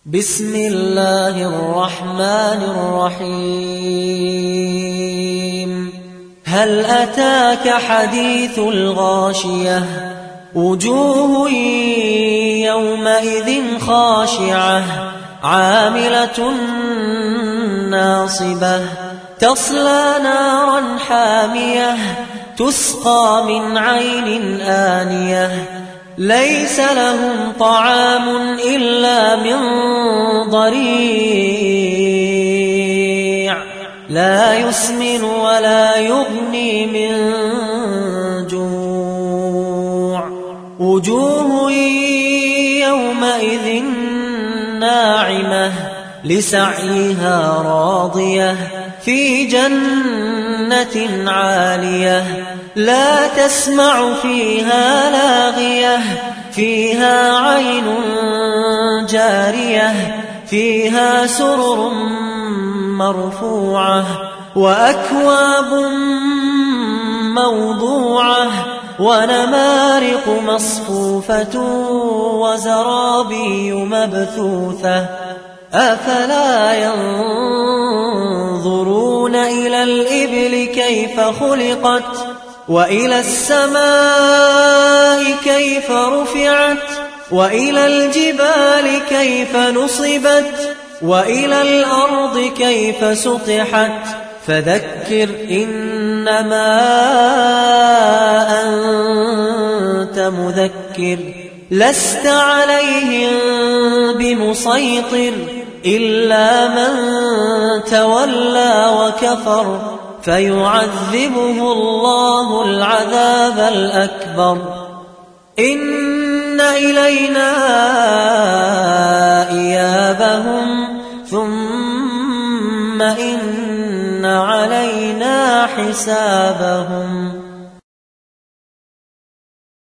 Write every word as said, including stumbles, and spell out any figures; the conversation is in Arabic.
بسم الله الرحمن الرحيم هل أتاك حديث الغاشية وجوه يومئذ خاشعة عاملة ناصبة تصلى نارا حامية تسقى من عين آنية ليس لهم طعام إلا من ضريع لا يسمن ولا يغني من جوع وجوه يومئذ ناعمة لسعيها راضية في جنة عالية لا تسمع فيها لاغية فيها عين جارية فيها سرر مرفوعة وأكواب موضوعة ونمارق مصفوفة وزرابي مبثوثة أفلا ينظرون إلى الإبل كيف خلقت وإلى السماء كيف رفعت وإلى الجبال كيف نصبت وإلى الأرض كيف سطحت فذكر إنما أنت مذكر لست عليهم بمسيطر إلا من تولى وكفر فيعذبه الله العذاب الأكبر إن إلينا إيابهم ثم إن علينا حسابهم.